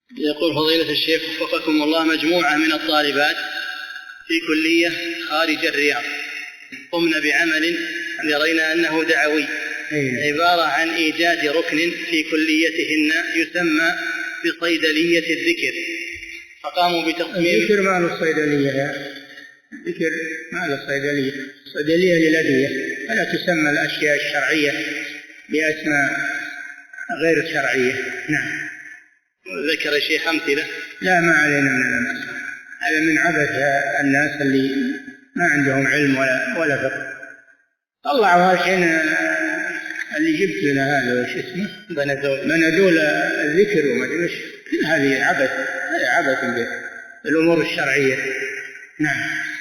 يقول فضيلة الشيخ وفقكم الله، مجموعة من الطالبات في كلية خارج الرياض قمنا بعمل يرينا أنه دعوي، عبارة عن إيجاد ركن في كليتهن يسمى بصيدلية الذكر، فقاموا بتصميم الذكر مال الصيدلية، ذكر مال الصيدلية، صيدلية للأدوية، فلا تسمى الأشياء الشرعية بأسماء غير شرعية. نعم. ذكر شيخ أمثلة؟ لا، ما علينا من الأمثلة، هذا من عبث الناس اللي ما عندهم علم ولا فقه. طلعوا الحين اللي جبت لنا هذا وش اسمه بندول الذكر وما ادري وش، هذه عبث بالأمور الشرعية. نعم.